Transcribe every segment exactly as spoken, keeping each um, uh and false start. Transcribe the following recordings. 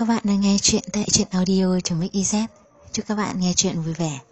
các bạn đang nghe chuyện tại truyện audio.mixyz. Chúc các bạn nghe chuyện vui vẻ.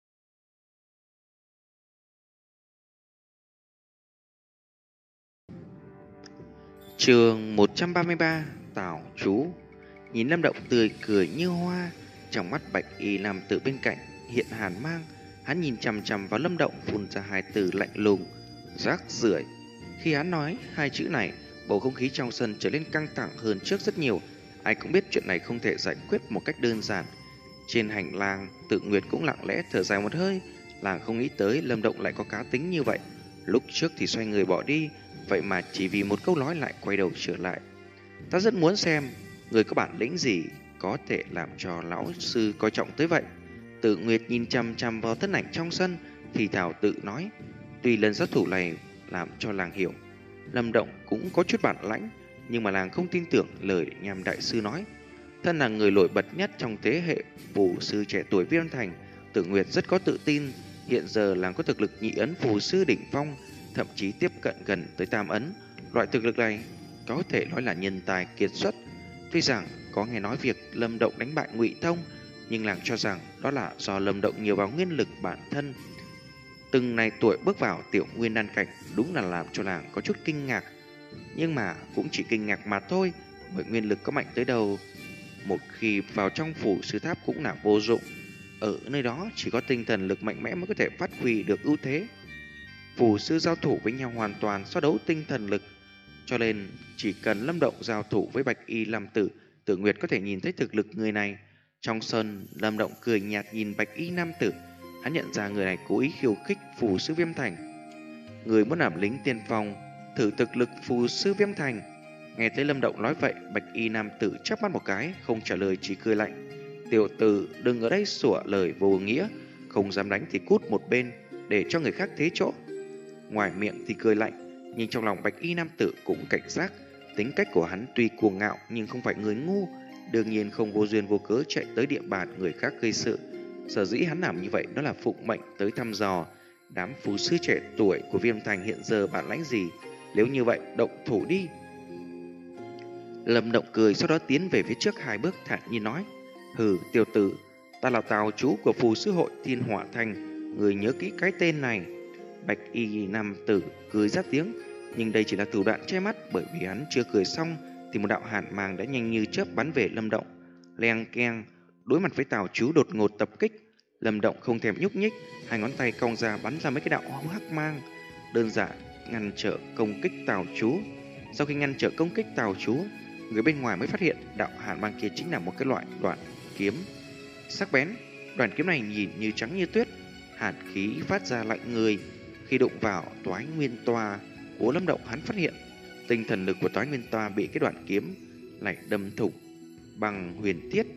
Chương một trăm ba mươi ba. Tảo chú. Nhìn Lâm Động tươi cười như hoa, trong mắt bạch y nam tử bên cạnh hiện hàn mang. Hắn nhìn chằm chằm vào Lâm Động, phun ra hai từ lạnh lùng: rác rưởi. Khi hắn nói hai chữ này, bầu không khí trong sân trở nên căng thẳng hơn trước rất nhiều. Ai cũng biết chuyện này không thể giải quyết một cách đơn giản. Trên hành lang, Tự Nguyệt cũng lặng lẽ thở dài một hơi. Làng không nghĩ tới Lâm Động lại có cá tính như vậy. Lúc trước thì xoay người bỏ đi, vậy mà chỉ vì một câu nói lại quay đầu trở lại. Ta rất muốn xem người có bản lĩnh gì có thể làm cho lão sư coi trọng tới vậy. Tự Nguyệt nhìn chăm chăm vào thân ảnh trong sân, thì thào tự nói. Tuy lần sát thủ này làm cho làng hiểu Lâm Động cũng có chút bản lãnh, nhưng mà làng không tin tưởng lời nhằm đại sư nói. Thân là người nổi bật nhất trong thế hệ phù sư trẻ tuổi Viêm Thành, Tự Nguyệt rất có tự tin. Hiện giờ làng có thực lực nhị ấn phù sư đỉnh phong, thậm chí tiếp cận gần tới tam ấn. Loại thực lực này có thể nói là nhân tài kiệt xuất. Tuy rằng có nghe nói việc Lâm Động đánh bại Ngụy Thông, nhưng làng cho rằng đó là do Lâm Động nhiều vào nguyên lực bản thân. Từng này tuổi bước vào tiểu nguyên đan cảnh đúng là làm cho làng có chút kinh ngạc. Nhưng mà cũng chỉ kinh ngạc mà thôi, bởi nguyên lực có mạnh tới đâu, một khi vào trong phủ sư tháp cũng là vô dụng. Ở nơi đó chỉ có tinh thần lực mạnh mẽ mới có thể phát huy được ưu thế. Phù sư giao thủ với nhau hoàn toàn so đấu tinh thần lực, cho nên chỉ cần Lâm Động giao thủ với bạch y nam tử, Tự Nguyệt có thể nhìn thấy thực lực người này. Trong sân, Lâm Động cười nhạt nhìn bạch y nam tử. Hắn nhận ra người này cố ý khiêu khích phù sư Viêm Thành. Người muốn làm lính tiên phong, thử thực lực phù sư Viêm Thành. Nghe thấy Lâm Động nói vậy, bạch y nam tử chớp mắt một cái, không trả lời, chỉ cười lạnh. Tiểu tử, đừng ở đây sủa lời vô nghĩa, không dám đánh thì cút một bên, để cho người khác thế chỗ. Ngoài miệng thì cười lạnh, nhưng trong lòng bạch y nam tử cũng cảnh giác. Tính cách của hắn tuy cuồng ngạo nhưng không phải người ngu, đương nhiên không vô duyên vô cớ chạy tới địa bàn người khác gây sự. Sở dĩ hắn làm như vậy đó là phụng mệnh tới thăm dò đám phù sư trẻ tuổi của Viêm Thành hiện giờ bản lãnh gì. Nếu như vậy, động thủ đi. Lâm Động cười, sau đó tiến về phía trước hai bước, thản nhiên nói: Hừ, tiểu tử, ta là tào chú của phù sư hội Thiên Hỏa Thành, người nhớ kỹ cái tên này. Bạch y nam tử cười ra tiếng, nhưng đây chỉ là thủ đoạn che mắt, bởi vì hắn chưa cười xong thì một đạo hàn mang đã nhanh như chớp bắn về Lâm Động. Leng keng, đối mặt với tào chú đột ngột tập kích, Lâm Động không thèm nhúc nhích, hai ngón tay cong ra bắn ra mấy cái đạo hắc mang, đơn giản ngăn trở công kích tào chú. Sau khi ngăn trở công kích tào chú, người bên ngoài mới phát hiện đạo hàn mang kia chính là một cái loại đoạn kiếm sắc bén. Đoạn kiếm này nhìn như trắng như tuyết, hàn khí phát ra lạnh người. Khi đụng vào toái nguyên toa của Lâm Động, hắn phát hiện tinh thần lực của toái nguyên toa bị cái đoạn kiếm lại đâm thủng bằng huyền thiết.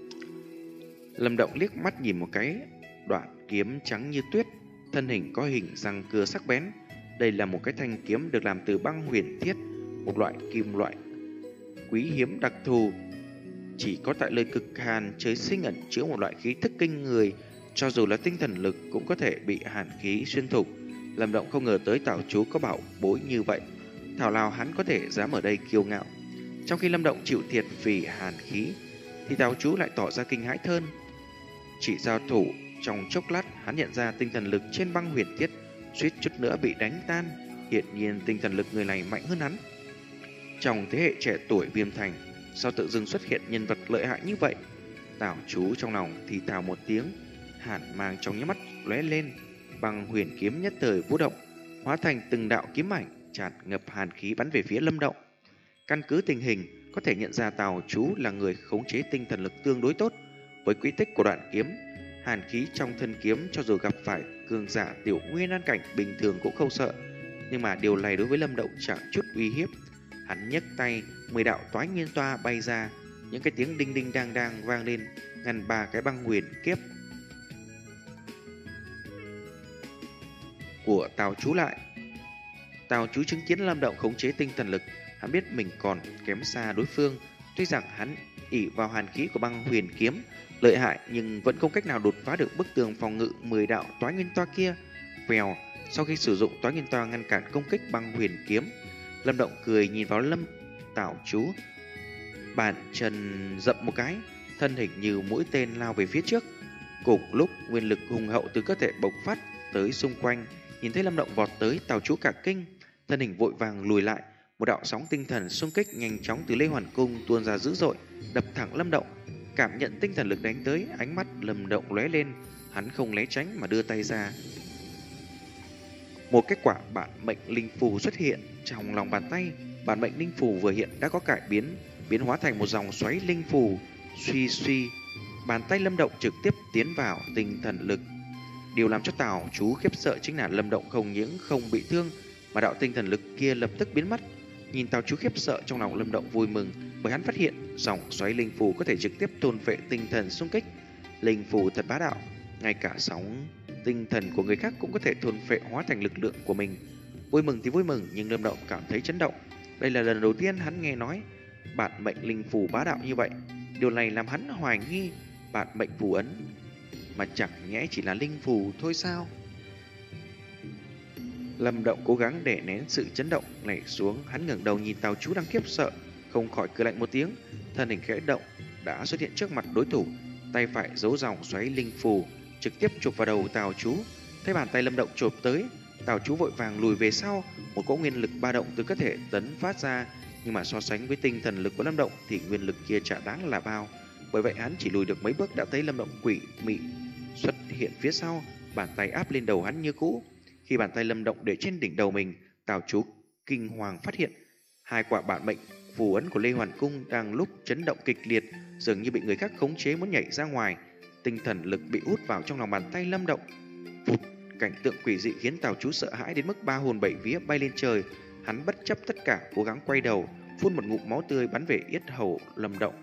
Lâm Động liếc mắt nhìn một cái đoạn kiếm trắng như tuyết, thân hình có hình răng cưa sắc bén. Đây là một cái thanh kiếm được làm từ băng huyền thiết, một loại kim loại quý hiếm đặc thù. Chỉ có tại nơi cực hàn trời sinh ẩn chứa một loại khí thức kinh người, cho dù là tinh thần lực cũng có thể bị hàn khí xuyên thủng. Lâm Động không ngờ tới tào chú có bảo bối như vậy, thảo nào hắn có thể dám ở đây kiêu ngạo. Trong khi Lâm Động chịu thiệt vì hàn khí, thì tào chú lại tỏ ra kinh hãi hơn. Chỉ giao thủ trong chốc lát, hắn nhận ra tinh thần lực trên băng huyền thiết suýt chút nữa bị đánh tan. Hiện nhiên tinh thần lực người này mạnh hơn hắn. Trong thế hệ trẻ tuổi Viêm Thành, sao tự dưng xuất hiện nhân vật lợi hại như vậy? Tào chú trong lòng thì thào một tiếng, hàn mang trong nhíu mắt lóe lên, băng huyền kiếm nhất thời vũ động, hóa thành từng đạo kiếm ảnh tràn ngập hàn khí bắn về phía Lâm Động. Căn cứ tình hình, có thể nhận ra tào chú là người khống chế tinh thần lực tương đối tốt. Với quy tích của đoạn kiếm, hàn khí trong thân kiếm cho dù gặp phải cường giả tiểu nguyên đan cảnh bình thường cũng không sợ. Nhưng mà điều này đối với Lâm Động chẳng chút uy hiếp. Hắn nhấc tay, mười đạo toái nguyên toa bay ra, những cái tiếng đinh đinh đang đang vang lên, ngăn ba cái băng huyền kiếp của tào chú lại. Tào chú chứng kiến Lâm Động khống chế tinh thần lực, hắn biết mình còn kém xa đối phương. Tuy rằng hắn ỷ vào hàn khí của băng huyền kiếm lợi hại, nhưng vẫn không cách nào đột phá được bức tường phòng ngự mười đạo toái nguyên toa kia. Vèo, sau khi sử dụng toái nguyên toa ngăn cản công kích băng huyền kiếm, Lâm Động cười nhìn vào Lâm Tào chú. bàn chân dậm một cái, thân hình như mũi tên lao về phía trước. Cùng lúc nguyên lực hùng hậu từ cơ thể bộc phát tới xung quanh. Nhìn thấy Lâm Động vọt tới, Tào Chú cả kinh, thân hình vội vàng lùi lại. Một đạo sóng tinh thần xung kích nhanh chóng từ Lê Hoàn Cung tuôn ra dữ dội, đập thẳng Lâm Động. Cảm nhận tinh thần lực đánh tới, ánh mắt Lâm Động lóe lên, hắn không né tránh mà đưa tay ra. Một kết quả bản mệnh linh phù xuất hiện trong lòng bàn tay. Bản mệnh linh phù vừa hiện đã có cải biến, biến hóa thành một dòng xoáy linh phù. Suy suy, bàn tay Lâm Động trực tiếp tiến vào tinh thần lực. Điều làm cho Tào Chú khiếp sợ chính là Lâm Động không những không bị thương, mà đạo tinh thần lực kia lập tức biến mất. Nhìn Tào Chú khiếp sợ, trong lòng Lâm Động vui mừng, bởi hắn phát hiện dòng xoáy linh phù có thể trực tiếp thôn phệ tinh thần xung kích. Linh phù thật bá đạo, ngay cả sóng tinh thần của người khác cũng có thể thôn phệ hóa thành lực lượng của mình. Vui mừng thì vui mừng, nhưng Lâm Động cảm thấy chấn động. Đây là lần đầu tiên hắn nghe nói bản mệnh linh phù bá đạo như vậy. Điều này làm hắn hoài nghi bản mệnh phù ấn mà chẳng nhẽ chỉ là linh phù thôi sao? Lâm Động cố gắng để nén sự chấn động nảy xuống, hắn ngẩng đầu nhìn Tào Chú đang khiếp sợ, không khỏi cười lạnh một tiếng, thân hình khẽ động đã xuất hiện trước mặt đối thủ, tay phải giấu dòng xoáy linh phù, trực tiếp chụp vào đầu Tào Chú. Thấy bàn tay Lâm Động chộp tới, Tào Chú vội vàng lùi về sau, một cỗ nguyên lực ba động từ cơ thể tấn phát ra, nhưng mà so sánh với tinh thần lực của Lâm Động thì nguyên lực kia chả đáng là bao. Bởi vậy hắn chỉ lùi được mấy bước đã thấy Lâm Động quỷ mị xuất hiện phía sau, bàn tay áp lên đầu hắn như cũ. Khi bàn tay Lâm Động để trên đỉnh đầu mình, Tào Chú kinh hoàng phát hiện hai quả bản mệnh phù ấn của Lê Hoàn Cung đang lúc chấn động kịch liệt, dường như bị người khác khống chế muốn nhảy ra ngoài. Tinh thần lực bị hút vào trong lòng bàn tay Lâm Động. Phụt, cảnh tượng quỷ dị khiến Tào Chú sợ hãi đến mức ba hồn bảy vía bay lên trời. Hắn bất chấp tất cả cố gắng quay đầu, phun một ngụm máu tươi bắn về yết hầu Lâm Động.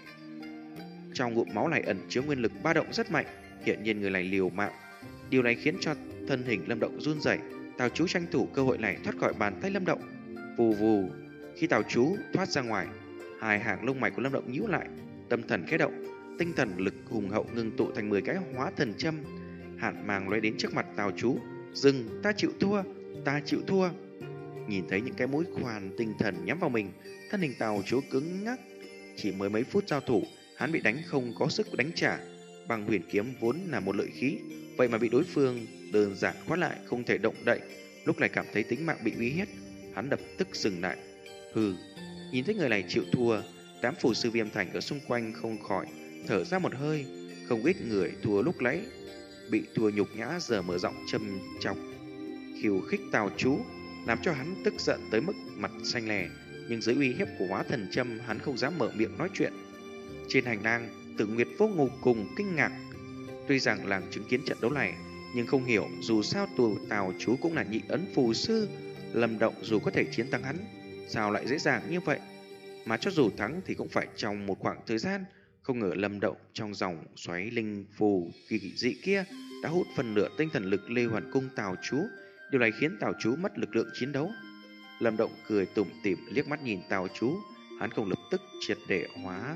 Trong ngụm máu này ẩn chứa nguyên lực ba động rất mạnh, hiện nhiên người này liều mạng. Điều này khiến cho thân hình Lâm Động run rẩy. Tào Chú tranh thủ cơ hội này thoát khỏi bàn tay Lâm Động. Vù vù, khi Tào Chú thoát ra ngoài, hai hàng lông mày của Lâm Động nhíu lại, tâm thần khẽ động, tinh thần lực hùng hậu ngưng tụ thành mười cái hóa thần châm. Hàn mang lóe đến trước mặt Tào Chú. Dừng, ta chịu thua, ta chịu thua. Nhìn thấy những cái mũi khoan tinh thần nhắm vào mình, thân hình Tào Chú cứng ngắc. Chỉ mới mấy phút giao thủ, hắn bị đánh không có sức đánh trả. Bằng huyền kiếm vốn là một lợi khí, vậy mà bị đối phương đơn giản khóa lại, không thể động đậy. Lúc này cảm thấy tính mạng bị uy hiếp, hắn lập tức dừng lại. Hừ, nhìn thấy người này chịu thua, đám phù sư Viêm Thành ở xung quanh không khỏi thở ra một hơi. Không ít người thua lúc nãy bị thua nhục nhã giờ mở giọng châm chọc khiêu khích Tào Chú, làm cho hắn tức giận tới mức mặt xanh lè. Nhưng dưới uy hiếp của hóa thần châm, hắn không dám mở miệng nói chuyện. Trên hành lang, Tử Nguyệt vô ngù cùng kinh ngạc. Tuy rằng làng chứng kiến trận đấu này, nhưng không hiểu dù sao tù Tào Chú cũng là nhị ấn phù sư. Lâm Động dù có thể chiến thắng hắn, sao lại dễ dàng như vậy? Mà cho dù thắng thì cũng phải trong một khoảng thời gian. Không ngờ Lâm Động trong dòng xoáy linh phù kỳ dị kia đã hút phần nửa tinh thần lực Lê Hoàn Cung Tào Chú. Điều này khiến Tào Chú mất lực lượng chiến đấu. Lâm Động cười tủm tỉm liếc mắt nhìn Tào Chú, hắn không lập tức triệt để hóa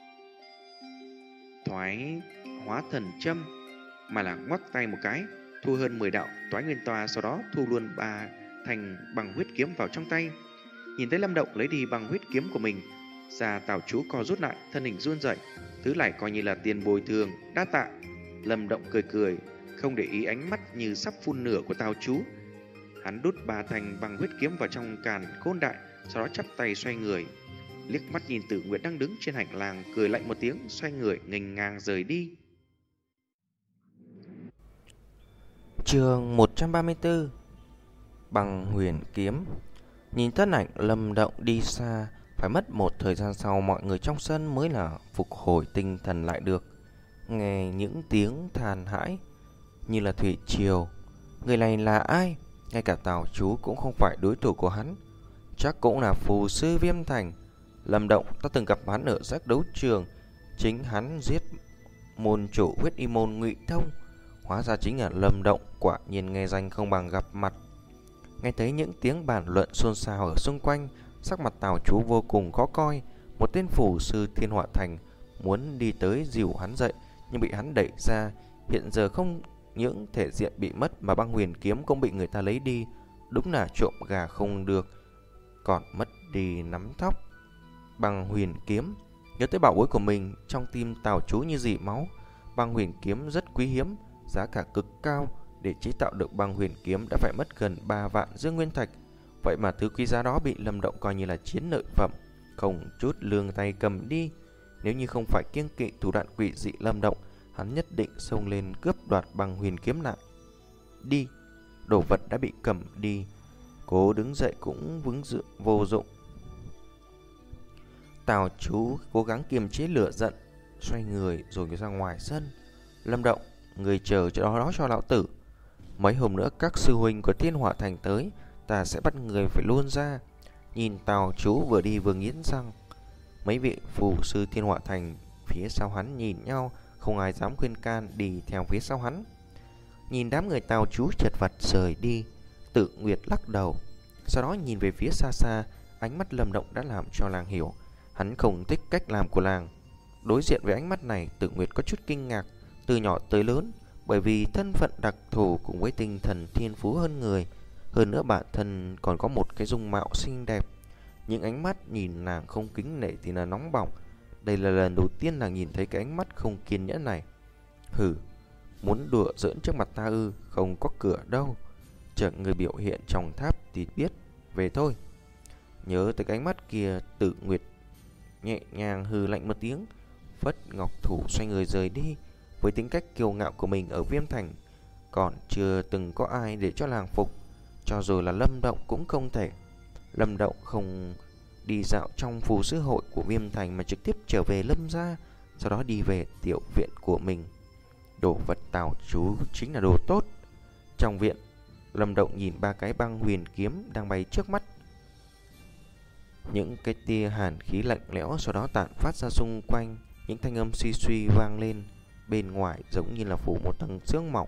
thoái hóa thần châm, mà là ngoắc tay một cái, thu hơn mười đạo toái nguyên toa, sau đó thu luôn ba thành bằng huyết kiếm vào trong tay. Nhìn thấy Lâm Động lấy đi bằng huyết kiếm của mình, da Tào Chú co rút lại, thân hình run rẩy. Thứ này coi như là tiền bồi thường, đa tạ. Lâm Động cười cười, không để ý ánh mắt như sắp phun nửa của Tào Chú. Hắn đút ba thành bằng huyết kiếm vào trong càn khôn đại, sau đó chắp tay xoay người, liếc mắt nhìn Tử Nguyệt đang đứng trên hành lang, cười lạnh một tiếng, xoay người nghênh ngang rời đi. Chương một trăm ba mươi tư. Bằng huyền kiếm. Nhìn thân ảnh Lâm Động đi xa, phải mất một thời gian sau mọi người trong sân mới là phục hồi tinh thần lại được. Nghe những tiếng than hãi như là thủy triều. Người này là ai? Ngay cả Tào Chú cũng không phải đối thủ của hắn. Chắc cũng là phù sư Viêm Thành. Lâm Động ta từng gặp hắn ở giác đấu trường, chính hắn giết môn chủ huyết y môn Ngụy Thông. Hóa ra chính là Lâm Động, quả nhiên nghe danh không bằng gặp mặt. Nghe thấy những tiếng bàn luận xôn xao ở xung quanh, sắc mặt Tào Chú vô cùng khó coi. Một tên phù sư Thiên Họa Thành muốn đi tới dìu hắn dậy, nhưng bị hắn đẩy ra. Hiện giờ không những thể diện bị mất mà băng huyền kiếm cũng bị người ta lấy đi. Đúng là trộm gà không được, còn mất đi nắm tóc. Băng huyền kiếm, Nhớ tới bảo bối của mình, trong tim Tào Chú như dỉ máu. Băng huyền kiếm rất quý hiếm, giá cả cực cao. Để chế tạo được băng huyền kiếm đã phải mất gần ba vạn dương nguyên thạch. Vậy mà thứ quý giá đó bị Lâm Động coi như là chiến lợi phẩm, không chút lương tay cầm đi. Nếu như không phải kiêng kỵ thủ đoạn quỷ dị Lâm Động, hắn nhất định xông lên cướp đoạt băng huyền kiếm lại. Đi, đồ vật đã bị cầm đi, cố đứng dậy cũng vững dự vô dụng. Tào Chú cố gắng kiềm chế lửa giận, xoay người rồi ra ngoài sân. Lâm Động, người chờ chỗ đó, đó cho lão tử. Mấy hôm nữa các sư huynh của Thiên Hỏa Thành tới, ta sẽ bắt người phải luôn ra. Nhìn Tào Chú vừa đi vừa nghiến răng. Mấy vị phù sư Thiên Hỏa Thành phía sau hắn nhìn nhau, không ai dám khuyên can, đi theo phía sau hắn. Nhìn đám người Tào Chú chật vật rời đi, Tự Nguyệt lắc đầu. Sau đó nhìn về phía xa xa, ánh mắt Lâm Động đã làm cho làng hiểu hắn không thích cách làm của làng. Đối diện với ánh mắt này, Tự Nguyệt có chút kinh ngạc. Từ nhỏ tới lớn, bởi vì thân phận đặc thù cùng với tinh thần thiên phú hơn người, hơn nữa bản thân còn có một cái dung mạo xinh đẹp, những ánh mắt nhìn nàng không kính nể thì là nóng bỏng. Đây là lần đầu tiên nàng nhìn thấy cái ánh mắt không kiên nhẫn này. Hừ, muốn đùa giỡn trước mặt ta ư? Không có cửa đâu. Chờ người biểu hiện trong tháp thì biết. Về thôi. Nhớ tới cái ánh mắt kia, Tự Nguyệt nhẹ nhàng hừ lạnh một tiếng, phất ngọc thủ xoay người rời đi. Với tính cách kiêu ngạo của mình ở Viêm Thành, còn chưa từng có ai để cho làng phục, cho dù là Lâm Động cũng không thể. Lâm Động không đi dạo trong phù sư hội của Viêm Thành mà trực tiếp trở về Lâm gia, sau đó đi về tiểu viện của mình. Đồ vật Tào Chú chính là đồ tốt. Trong viện, Lâm Động nhìn ba cái băng huyền kiếm đang bay trước mắt. Những cái tia hàn khí lạnh lẽo sau đó tản phát ra xung quanh, những thanh âm suy suy vang lên. Bên ngoài giống như là phủ một tầng sương mỏng.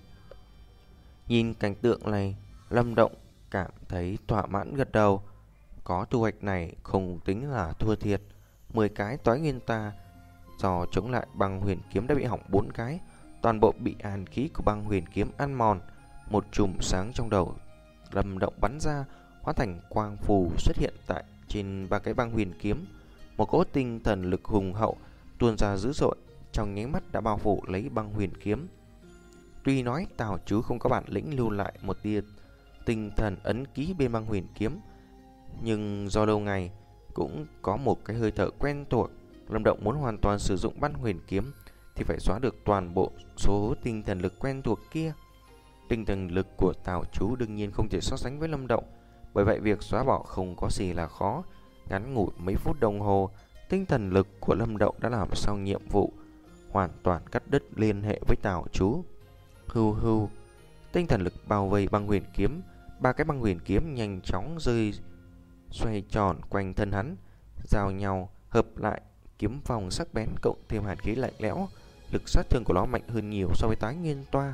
Nhìn cảnh tượng này, Lâm Động cảm thấy thỏa mãn gật đầu. Có thu hoạch này không tính là thua thiệt. Mười cái toái nguyên ta do chống lại băng huyền kiếm đã bị hỏng bốn cái. Toàn bộ bị hàn khí của băng huyền kiếm ăn mòn. Một chùm sáng trong đầu Lâm Động bắn ra, hóa thành quang phù xuất hiện tại trên ba cái băng huyền kiếm. Một cỗ tinh thần lực hùng hậu tuôn ra dữ dội, trong nháy mắt đã bao phủ lấy băng huyền kiếm. Tuy nói Tào Chú không có bản lĩnh lưu lại một tia tinh thần ấn ký bên băng huyền kiếm, nhưng do lâu ngày cũng có một cái hơi thở quen thuộc. Lâm Động muốn hoàn toàn sử dụng băng huyền kiếm thì phải xóa được toàn bộ số tinh thần lực quen thuộc kia. Tinh thần lực của Tào Chú đương nhiên không thể so sánh với Lâm Động, bởi vậy việc xóa bỏ không có gì là khó. Ngắn ngủi mấy phút đồng hồ, tinh thần lực của Lâm Động đã làm xong nhiệm vụ, hoàn toàn cắt đứt liên hệ với Tào Chú. Hưu hưu, tinh thần lực bao vây băng huyền kiếm. Ba cái băng huyền kiếm nhanh chóng rơi xoay tròn quanh thân hắn, giao nhau hợp lại, kiếm vòng sắc bén cộng thêm hàn khí lạnh lẽo. Lực sát thương của nó mạnh hơn nhiều so với tái nguyên toa.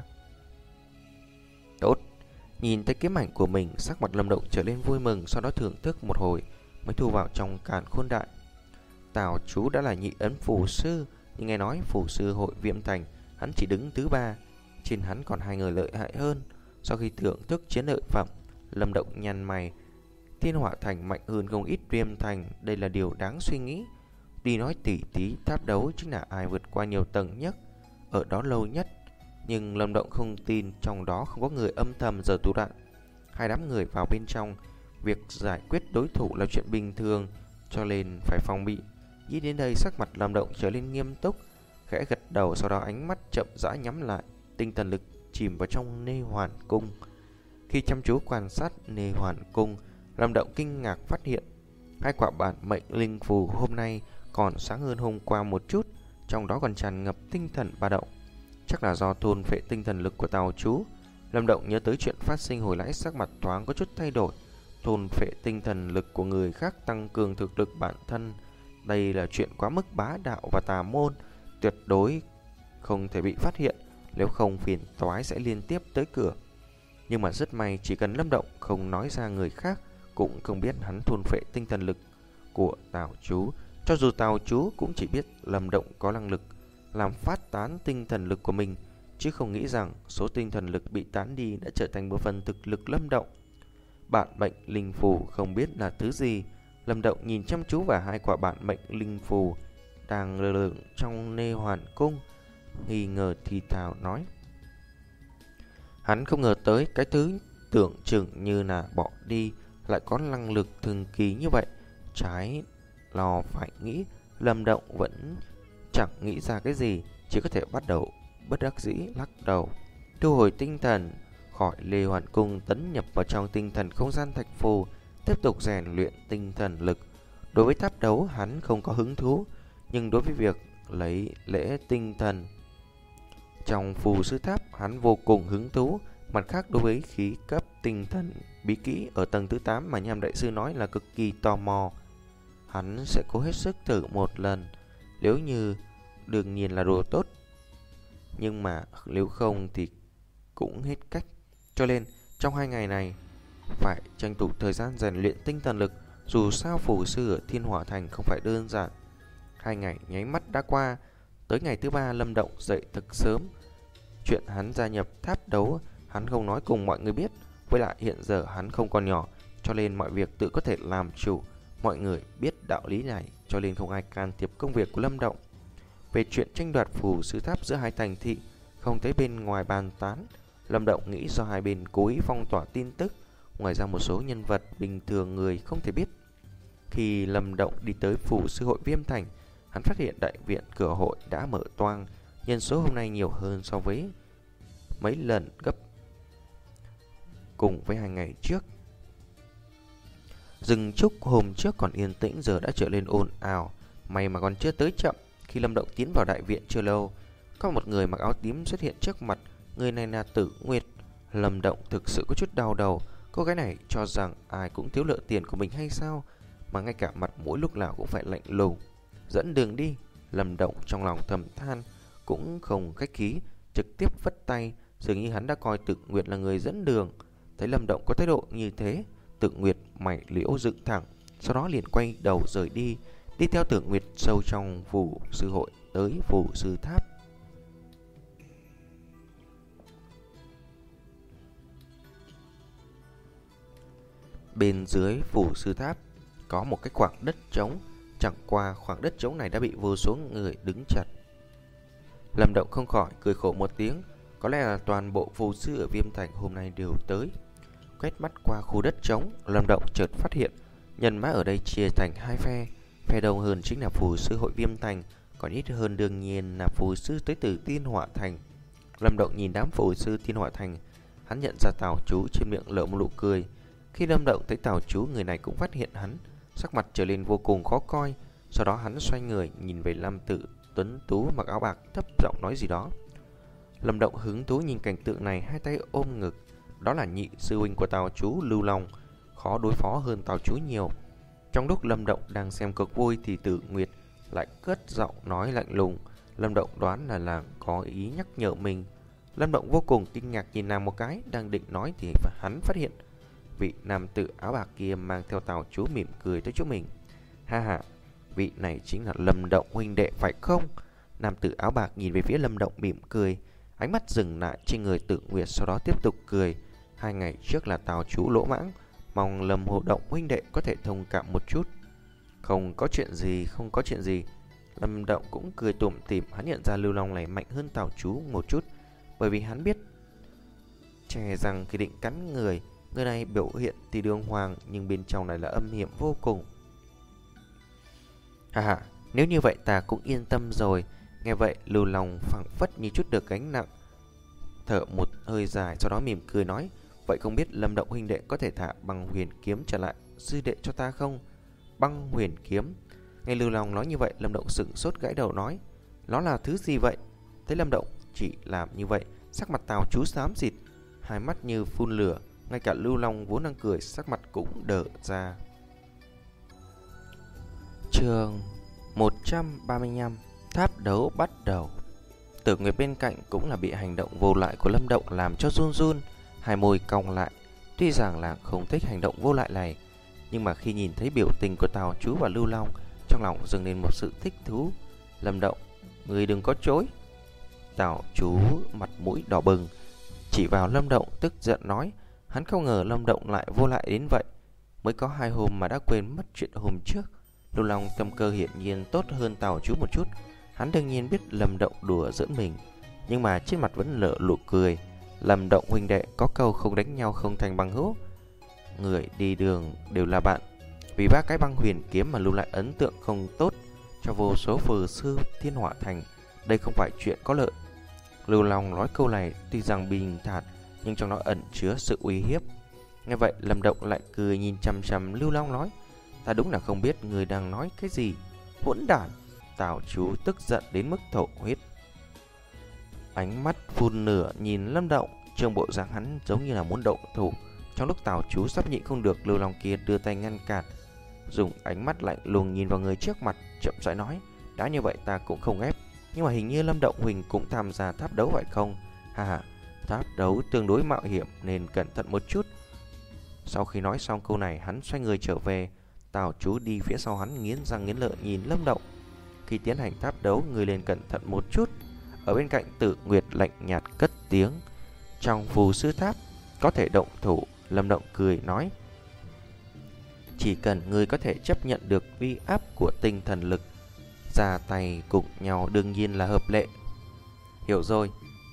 Tốt, nhìn thấy kiếm ảnh của mình, sắc mặt Lâm Động trở lên vui mừng, sau đó thưởng thức một hồi mới thu vào trong càn khôn đại. Tào Chú đã là nhị ấn phù sư, nhưng nghe nói phù sư hội Viêm Thành hắn chỉ đứng thứ ba, trên hắn còn hai người lợi hại hơn. Sau khi thưởng thức chiến lợi phẩm, Lâm Động nhăn mày. Thiên Hỏa Thành mạnh hơn không ít Viêm Thành, đây là điều đáng suy nghĩ. Tuy nói tỉ tí tháp đấu chính là ai vượt qua nhiều tầng nhất, ở đó lâu nhất, nhưng Lâm Động không tin trong đó không có người âm thầm giở thủ đoạn. Hai đám người vào bên trong, việc giải quyết đối thủ là chuyện bình thường, cho nên phải phòng bị. Nghĩ đến đây, sắc mặt Lâm Động trở lên nghiêm túc, khẽ gật đầu, sau đó ánh mắt chậm rãi nhắm lại, tinh thần lực chìm vào trong Nê Hoàn Cung. Khi chăm chú quan sát Nê Hoàn Cung, Lâm Động kinh ngạc phát hiện hai quả bản mệnh linh phù hôm nay còn sáng hơn hôm qua một chút, trong đó còn tràn ngập tinh thần ba động. Chắc là do thôn phệ tinh thần lực của Tào Chú. Lâm Động nhớ tới chuyện phát sinh hồi nãy, sắc mặt thoáng có chút thay đổi. Thôn phệ tinh thần lực của người khác tăng cường thực lực bản thân, đây là chuyện quá mức bá đạo và tà môn, tuyệt đối không thể bị phát hiện, nếu không phiền toái sẽ liên tiếp tới cửa. Nhưng mà rất may, chỉ cần Lâm Động không nói ra, người khác cũng không biết hắn thôn phệ tinh thần lực của Tào Chú. Cho dù Tào Chú cũng chỉ biết Lâm Động có năng lực làm phát tán tinh thần lực của mình, chứ không nghĩ rằng số tinh thần lực bị tán đi đã trở thành một phần thực lực Lâm Động. Bản mệnh linh phù không biết là thứ gì. Lâm Động nhìn chăm chú vào hai quả bản mệnh linh phù, đang lơ lửng trong Nê Hoàn Cung, nghi ngờ thì thào nói. Hắn không ngờ tới cái thứ tưởng chừng như là bỏ đi lại có năng lực thần kỳ như vậy. Trái lo phải nghĩ, Lâm Động vẫn chẳng nghĩ ra cái gì, chỉ có thể bắt đầu bất đắc dĩ lắc đầu, thu hồi tinh thần khỏi Lê Hoàn Cung, tấn nhập vào trong tinh thần không gian thạch phù, tiếp tục rèn luyện tinh thần lực. Đối với tháp đấu hắn không có hứng thú, nhưng đối với việc lấy lễ tinh thần trong phù sư tháp hắn vô cùng hứng thú. Mặt khác, đối với khí cấp tinh thần bí kỹ ở tầng thứ tám mà Nham đại sư nói là cực kỳ tò mò, hắn sẽ cố hết sức thử một lần. Nếu như đương nhiên là đồ tốt, nhưng mà nếu không thì cũng hết cách. Cho nên trong hai ngày này phải tranh thủ thời gian rèn luyện tinh thần lực. Dù sao phù sư ở Thiên Hỏa Thành không phải đơn giản. Hai ngày nháy mắt đã qua. Tới ngày thứ ba, Lâm Động dậy thật sớm. Chuyện hắn gia nhập tháp đấu hắn không nói cùng mọi người biết. Với lại hiện giờ hắn không còn nhỏ, cho nên mọi việc tự có thể làm chủ. Mọi người biết đạo lý này, cho nên không ai can thiệp công việc của Lâm Động. Về chuyện tranh đoạt phù sư tháp giữa hai thành thị, không thấy bên ngoài bàn tán. Lâm Động nghĩ do hai bên cố ý phong tỏa tin tức, ngoài ra một số nhân vật bình thường người không thể biết. Khi Lâm Động đi tới phủ sư hội Viêm Thành, hắn phát hiện đại viện cửa hội đã mở toang. Nhân số hôm nay nhiều hơn so với mấy lần gấp cùng với hai ngày trước. Rừng trúc hôm trước còn yên tĩnh giờ đã trở nên ồn ào. May mà còn chưa tới chậm. Khi Lâm Động tiến vào đại viện chưa lâu, có một người mặc áo tím xuất hiện trước mặt. Người này là Tử Nguyệt. Lâm Động thực sự có chút đau đầu. Cô gái này cho rằng ai cũng thiếu nợ tiền của mình hay sao, mà ngay cả mặt mũi lúc nào cũng phải lạnh lùng. Dẫn đường đi. Lâm Động trong lòng thầm than, cũng không khách khí, trực tiếp vất tay. Dường như hắn đã coi Tử Nguyệt là người dẫn đường. Thấy Lâm Động có thái độ như thế, Tử Nguyệt mày liễu dựng thẳng, sau đó liền quay đầu rời đi, đi theo Tử Nguyệt sâu trong phủ sư hội tới phủ sư tháp. Bên dưới phủ sư tháp có một cái khoảng đất trống. Chẳng qua khoảng đất trống này đã bị vô số người đứng chặt. Lâm Động không khỏi cười khổ một tiếng. Có lẽ là toàn bộ phù sư ở Viêm Thành hôm nay đều tới. Quét mắt qua khu đất trống, Lâm Động chợt phát hiện nhân mã ở đây chia thành hai phe. Phe đông hơn chính là phù sư hội Viêm Thành, còn ít hơn đương nhiên là phù sư tới từ Thiên Hỏa Thành. Lâm Động nhìn đám phù sư Thiên Hỏa Thành, hắn nhận ra Tào Chú trên miệng lở một nụ cười. Khi Lâm Động thấy Tào Chú, người này cũng phát hiện hắn, sắc mặt trở lên vô cùng khó coi. Sau đó hắn xoay người nhìn về Lâm Tự tuấn tú mặc áo bạc, thấp giọng nói gì đó. Lâm Động hứng thú nhìn cảnh tượng này, hai tay ôm ngực. Đó là nhị sư huynh của Tào Chú, Lưu Long, khó đối phó hơn Tào Chú nhiều. Trong lúc Lâm Động đang xem cực vui thì Tử Nguyệt lại cất giọng nói lạnh lùng. Lâm Động đoán là là có ý nhắc nhở mình. Lâm Động vô cùng kinh ngạc nhìn nàng một cái, đang định nói thì hắn phát hiện vị nam tử áo bạc kia mang theo Tào Chú mỉm cười tới chỗ mình. Ha ha, vị này chính là Lâm Động huynh đệ phải không? Nam tử áo bạc nhìn về phía Lâm Động mỉm cười, ánh mắt dừng lại trên người Tử Nguyệt, sau đó tiếp tục cười. Hai ngày trước là Tào Chú lỗ mãng, mong Lâm Hồ Động huynh đệ có thể thông cảm một chút. Không có chuyện gì, không có chuyện gì. Lâm Động cũng cười tủm tỉm. Hắn nhận ra Lưu Long này mạnh hơn Tào Chú một chút, bởi vì hắn biết che rằng khi định cắn người, người này biểu hiện thì đường hoàng, nhưng bên trong này là âm hiểm vô cùng. Hà hà, nếu như vậy ta cũng yên tâm rồi. Nghe vậy Lưu Long phảng phất như chút được gánh nặng, thở một hơi dài, sau đó mỉm cười nói: vậy không biết Lâm Động huynh đệ có thể thả băng huyền kiếm trở lại sư đệ cho ta không? Băng huyền kiếm? Nghe Lưu Long nói như vậy, Lâm Động sững sốt gãi đầu nói: nó là thứ gì vậy? Thấy Lâm Động chỉ làm như vậy, sắc mặt Tào Chú xám xịt, hai mắt như phun lửa. Ngay cả Lưu Long vốn đang cười, sắc mặt cũng đờ ra. Chương một trăm ba mươi lăm. Tháp đấu bắt đầu. Tử Nguyệt bên cạnh cũng là bị hành động vô lại của Lâm Động làm cho run run, hai môi cong lại. Tuy rằng là không thích hành động vô lại này, nhưng mà khi nhìn thấy biểu tình của Tào Chú và Lưu Long, trong lòng dâng lên một sự thích thú. Lâm Động, người đừng có chối. Tào Chú mặt mũi đỏ bừng, chỉ vào Lâm Động tức giận nói. Hắn không ngờ Lâm Động lại vô lại đến vậy. Mới có hai hôm mà đã quên mất chuyện hôm trước. Lưu Long tâm cơ hiển nhiên tốt hơn Tào Chú một chút. Hắn đương nhiên biết Lâm Động đùa giỡn mình, nhưng mà trên mặt vẫn nở nụ cười. Lâm Động huynh đệ có câu không đánh nhau không thành bằng hữu, người đi đường đều là bạn. Vì ba cái băng huyền kiếm mà lưu lại ấn tượng không tốt cho vô số phù sư Thiên Hỏa Thành, đây không phải chuyện có lợi. Lưu Long nói câu này tuy rằng bình thản, nhưng trong đó ẩn chứa sự uy hiếp. Nghe vậy Lâm Động lại cười nhìn chằm chằm Lưu Long nói: ta đúng là không biết người đang nói cái gì, hỗn đản. Tào Chú tức giận đến mức thổ huyết, ánh mắt phun lửa nhìn Lâm Động, trông bộ dạng hắn giống như là muốn động thủ. Trong lúc Tào Chú sắp nhịn không được, Lưu Long kia đưa tay ngăn cản, dùng ánh mắt lạnh lùng nhìn vào người trước mặt, chậm rãi nói: đã như vậy ta cũng không ép, nhưng mà hình như Lâm Động huỳnh cũng tham gia tháp đấu phải không? Ha ha, tháp đấu tương đối mạo hiểm nên cẩn thận một chút. Sau khi nói xong câu này, hắn xoay người trở về. Tào Chú đi phía sau hắn, nghiến răng nghiến lợi nhìn Lâm Động. Khi tiến hành tháp đấu, người lên cẩn thận một chút. Ở bên cạnh Tử Nguyệt lạnh nhạt cất tiếng: trong phù sư tháp có thể động thủ. Lâm Động cười nói: chỉ cần người có thể chấp nhận được uy áp của tinh thần lực, ra tay cùng nhau đương nhiên là hợp lệ. Hiểu rồi.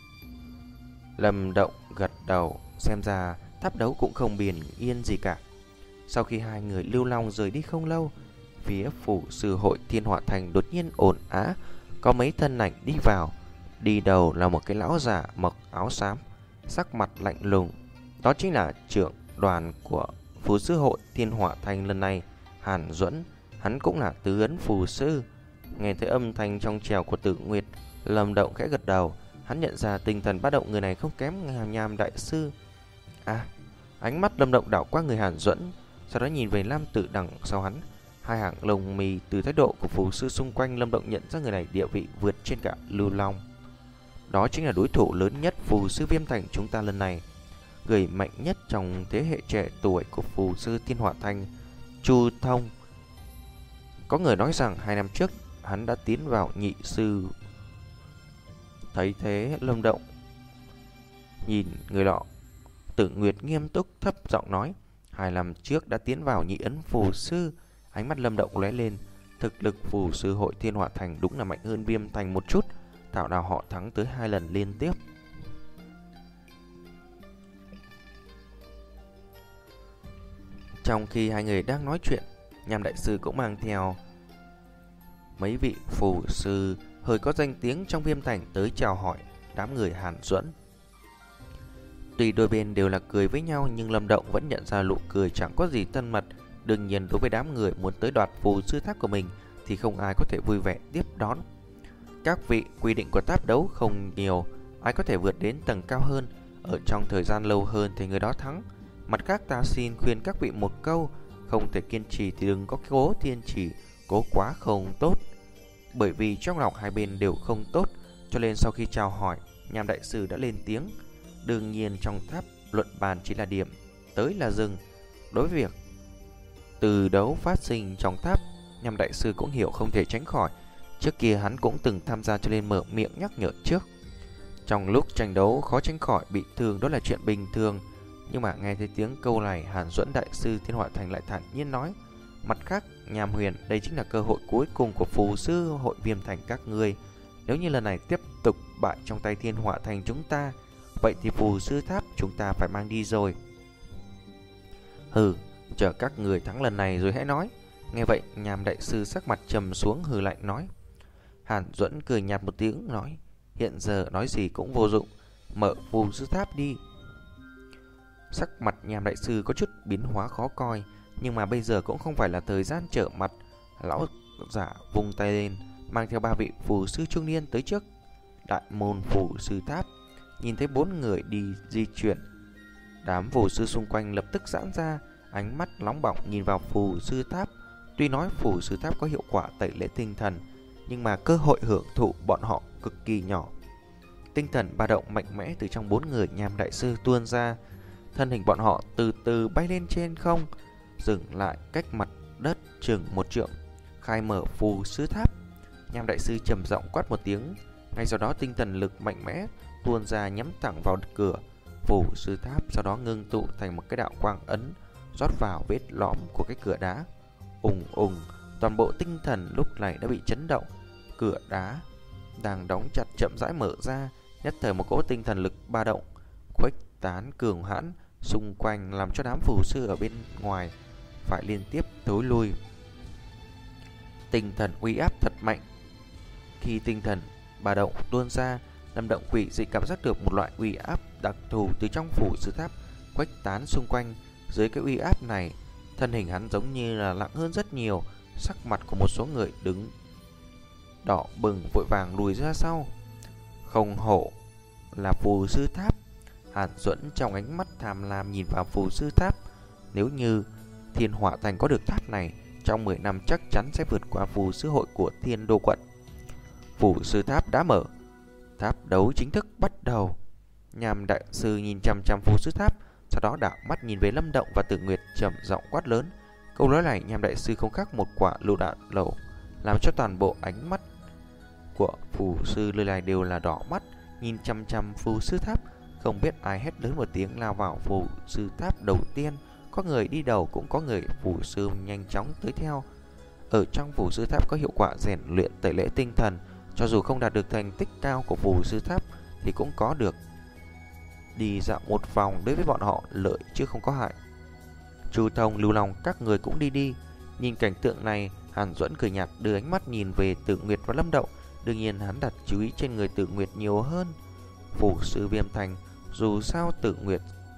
Lâm Động gật đầu, xem ra tháp đấu cũng không bình yên gì cả. Sau khi hai người Lưu Long rời đi không lâu, phía phủ sư hội Thiên Hỏa Thành đột nhiên ồn ào, có mấy thân ảnh đi vào. Đi đầu là một cái lão già mặc áo xám, sắc mặt lạnh lùng. Đó chính là trưởng đoàn của phù sư hội Thiên Hỏa Thành lần này, Hàn Duẫn. Hắn cũng là tứ ấn phù sư. Nghe thấy âm thanh trong trẻo của Tử Nguyệt, Lâm Động khẽ gật đầu. Hắn nhận ra tinh thần bá động người này không kém Hàm Nham đại sư. À, ánh mắt Lâm Động đảo qua người Hàn Duẫn, sau đó nhìn về Lam Tử đằng sau hắn. Hai hàng lông mì, từ thái độ của phù sư xung quanh, Lâm Động nhận ra người này địa vị vượt trên cả Lưu Long. Đó chính là đối thủ lớn nhất phù sư Viêm Thành chúng ta lần này, người mạnh nhất trong thế hệ trẻ tuổi của phù sư Thiên Hỏa Thành, Chu Thông. Có người nói rằng hai năm trước hắn đã tiến vào nhị sư. Thấy thế, Lâm Động nhìn người lọ. Tử Nguyệt nghiêm túc thấp giọng nói: hai năm trước đã tiến vào nhị ấn phù sư. Ánh mắt Lâm Động lóe lên, thực lực phù sư hội Thiên Hỏa Thành đúng là mạnh hơn Viêm Thành một chút. Thảo nào họ thắng tới hai lần liên tiếp. Trong khi hai người đang nói chuyện, Nham đại sư cũng mang theo mấy vị phù sư hơi có danh tiếng trong Viêm Thành tới chào hỏi đám người Hàn Duẫn. Tuy đôi bên đều là cười với nhau, nhưng Lâm Động vẫn nhận ra nụ cười chẳng có gì thân mật. Đương nhiên đối với đám người muốn tới đoạt phù sư tháp của mình thì không ai có thể vui vẻ tiếp đón. Các vị, quy định của tháp đấu không nhiều, ai có thể vượt đến tầng cao hơn ở trong thời gian lâu hơn thì người đó thắng. Mặt khác, ta xin khuyên các vị một câu: không thể kiên trì thì đừng có cố kiên trì, cố quá không tốt. Bởi vì trong lòng hai bên đều không tốt, cho nên sau khi chào hỏi, Nham đại sư đã lên tiếng: đương nhiên trong tháp luận bàn chỉ là điểm, tới là dừng. Đối với việc từ đấu phát sinh trong tháp, Nham đại sư cũng hiểu không thể tránh khỏi. Trước kia hắn cũng từng tham gia cho nên mở miệng nhắc nhở trước. Trong lúc tranh đấu khó tránh khỏi bị thương, đó là chuyện bình thường. Nhưng mà nghe thấy tiếng câu này, Hàn Duẫn đại sư Thiên Hỏa Thành lại thản nhiên nói: mặt khác, Nham Huyền, đây chính là cơ hội cuối cùng của phù sư hội Viêm Thành các ngươi. Nếu như lần này tiếp tục bại trong tay Thiên Hỏa Thành chúng ta, vậy thì phù sư tháp chúng ta phải mang đi rồi. Hừ, chờ các người thắng lần này rồi hãy nói. Nghe vậy, Nham đại sư sắc mặt trầm xuống, hừ lạnh nói. Hàn Duẫn cười nhạt một tiếng nói: hiện giờ nói gì cũng vô dụng, mở phù sư tháp đi. Sắc mặt Nham đại sư có chút biến hóa khó coi, nhưng mà bây giờ cũng không phải là thời gian trở mặt. Lão giả vung tay lên, mang theo ba vị phù sư trung niên tới trước đại môn phù sư tháp. Nhìn thấy bốn người đi di chuyển, đám phù sư xung quanh lập tức giãn ra, ánh mắt nóng bỏng nhìn vào phù sư tháp. Tuy nói phù sư tháp có hiệu quả tẩy lễ tinh thần, nhưng mà cơ hội hưởng thụ bọn họ cực kỳ nhỏ. Tinh thần ba động mạnh mẽ từ trong bốn người Nham đại sư tuôn ra, thân hình bọn họ từ từ bay lên trên không, dừng lại cách mặt đất chừng một trượng, khai mở phù sư tháp. Nham đại sư trầm giọng quát một tiếng, ngay sau đó tinh thần lực mạnh mẽ tuôn ra nhắm thẳng vào cửa phù sư tháp, sau đó ngưng tụ thành một cái đạo quang ấn rót vào vết lõm của cái cửa đá. Ùng ùng, Toàn bộ tinh thần lúc này đã bị chấn động. Cửa đá đang đóng chặt chậm rãi mở ra, nhất thời một cỗ tinh thần lực ba động khuếch tán cường hãn xung quanh, làm cho đám phù sư ở bên ngoài phải liên tiếp thối lui. Tinh thần uy áp thật mạnh. Khi tinh thần ba động tuôn ra, Lâm Động quỷ dị cảm giác được một loại uy áp đặc thù từ trong phủ sư tháp khuếch tán xung quanh. Dưới cái uy áp này, thân hình hắn giống như là nặng hơn rất nhiều. Sắc mặt của một số người đứng đỏ bừng vội vàng lùi ra sau. Không hổ là phù sư tháp. Hàn Duẫn trong ánh mắt tham lam nhìn vào phù sư tháp. Nếu như Thiên Hỏa Thành có được tháp này, trong mười năm chắc chắn sẽ vượt qua phù sư hội của Thiên Đô quận. Phù sư tháp đã mở, tháp đấu chính thức bắt đầu. Nham đại sư nhìn chăm chăm phù sư tháp, sau đó đảo mắt nhìn về Lâm Động và Tử Nguyệt, trầm giọng quát lớn. Câu nói này Nham đại sư không khác một quả lựu đạn lẩu, làm cho toàn bộ ánh mắt của phù sư nơi này đều là đỏ mắt, nhìn chăm chăm phù sư tháp. Không biết ai hét lớn một tiếng lao vào phù sư tháp đầu tiên. Có người đi đầu cũng có người phù sư nhanh chóng tới theo. Ở trong phù sư tháp có hiệu quả rèn luyện tẩy lễ tinh thần, cho dù không đạt được thành tích cao của phù sư tháp thì cũng có được. Đi dạo một vòng đối với bọn họ lợi chứ không có hại. Chu Thông, Lưu Long các người cũng đi đi. Nhìn cảnh tượng này, Hàn Duẫn cười nhạt đưa ánh mắt nhìn về Tử Nguyệt và Lâm Động. Đương nhiên hắn đặt chú ý trên người Tử Nguyệt nhiều hơn. Phù sư Viêm Thành, dù sao Tử Nguyệt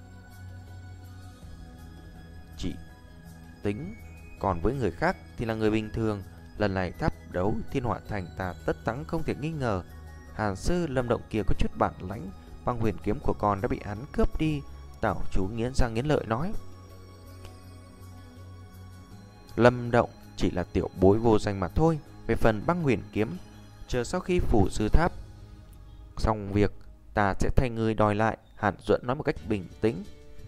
chỉ tính, còn với người khác thì là người bình thường. Lần này tháp đấu Thiên Hỏa Thành ta tất thắng không thể nghi ngờ. Hàn sư Lâm Động kia có chút bản lãnh, băng huyền kiếm của con đã bị hắn cướp đi. Tảo chú nghiến răng nghiến lợi nói. Lâm Động chỉ là tiểu bối vô danh mà thôi. Về phần băng huyền kiếm, chờ sau khi phủ sư tháp xong việc, ta sẽ thay người đòi lại. Hàn Duẫn nói một cách bình tĩnh.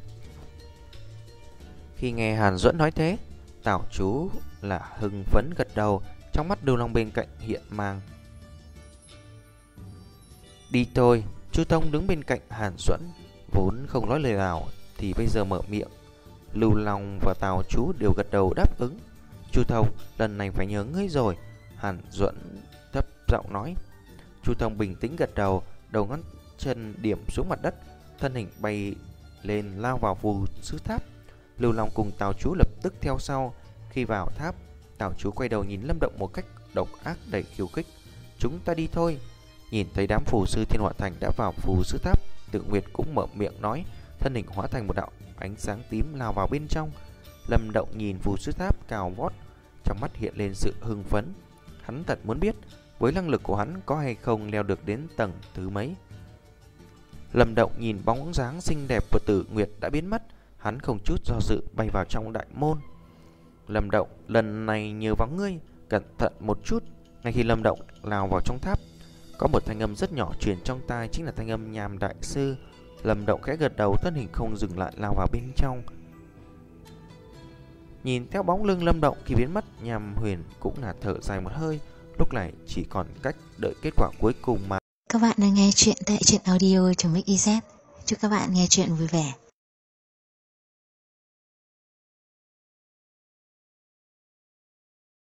Khi nghe Hàn Duẫn nói thế, Tảo chú là hưng phấn gật đầu, trong mắt Lưu Long bên cạnh hiện mang. Đi thôi. Chu Thông đứng bên cạnh Hàn Duẫn, vốn không nói lời nào thì bây giờ mở miệng. Lưu Long và Tào chú đều gật đầu đáp ứng. Chu Thông, lần này phải nhớ ngươi rồi. Hàn Duẫn thấp giọng nói. Chu Thông bình tĩnh gật đầu, đầu ngón chân điểm xuống mặt đất, thân hình bay lên lao vào phù sư tháp. Lưu Long cùng Tào chú lập tức theo sau. Khi vào tháp, Tào chú quay đầu nhìn Lâm Động một cách độc ác đầy khiêu khích. Chúng ta đi thôi. Nhìn thấy đám phù sư Thiên Hỏa Thành đã vào phù sư tháp, Tự Nguyệt cũng mở miệng nói, thân hình hóa thành một đạo ánh sáng tím lao vào bên trong. Lâm Động nhìn phù sư tháp cao vót, trong mắt hiện lên sự hưng phấn. Hắn thật muốn biết với năng lực của hắn có hay không leo được đến tầng thứ mấy. Lâm Động nhìn bóng dáng xinh đẹp của Tử Nguyệt đã biến mất, hắn không chút do dự bay vào trong đại môn. Lâm Động, lần này nhờ vào ngươi, cẩn thận một chút. Ngay khi Lâm Động lao vào trong tháp, có một thanh âm rất nhỏ truyền trong tai, chính là thanh âm Nham đại sư. Lâm Động khẽ gật đầu, thân hình không dừng lại lao vào bên trong. Nhìn theo bóng lưng Lâm Động khi biến mất, Nham Huyền cũng là thở dài một hơi. Lúc này chỉ còn cách đợi kết quả cuối cùng mà. Các bạn đang nghe chuyện tại truyện audio chấm ích i zét. Chúc các bạn nghe chuyện vui vẻ.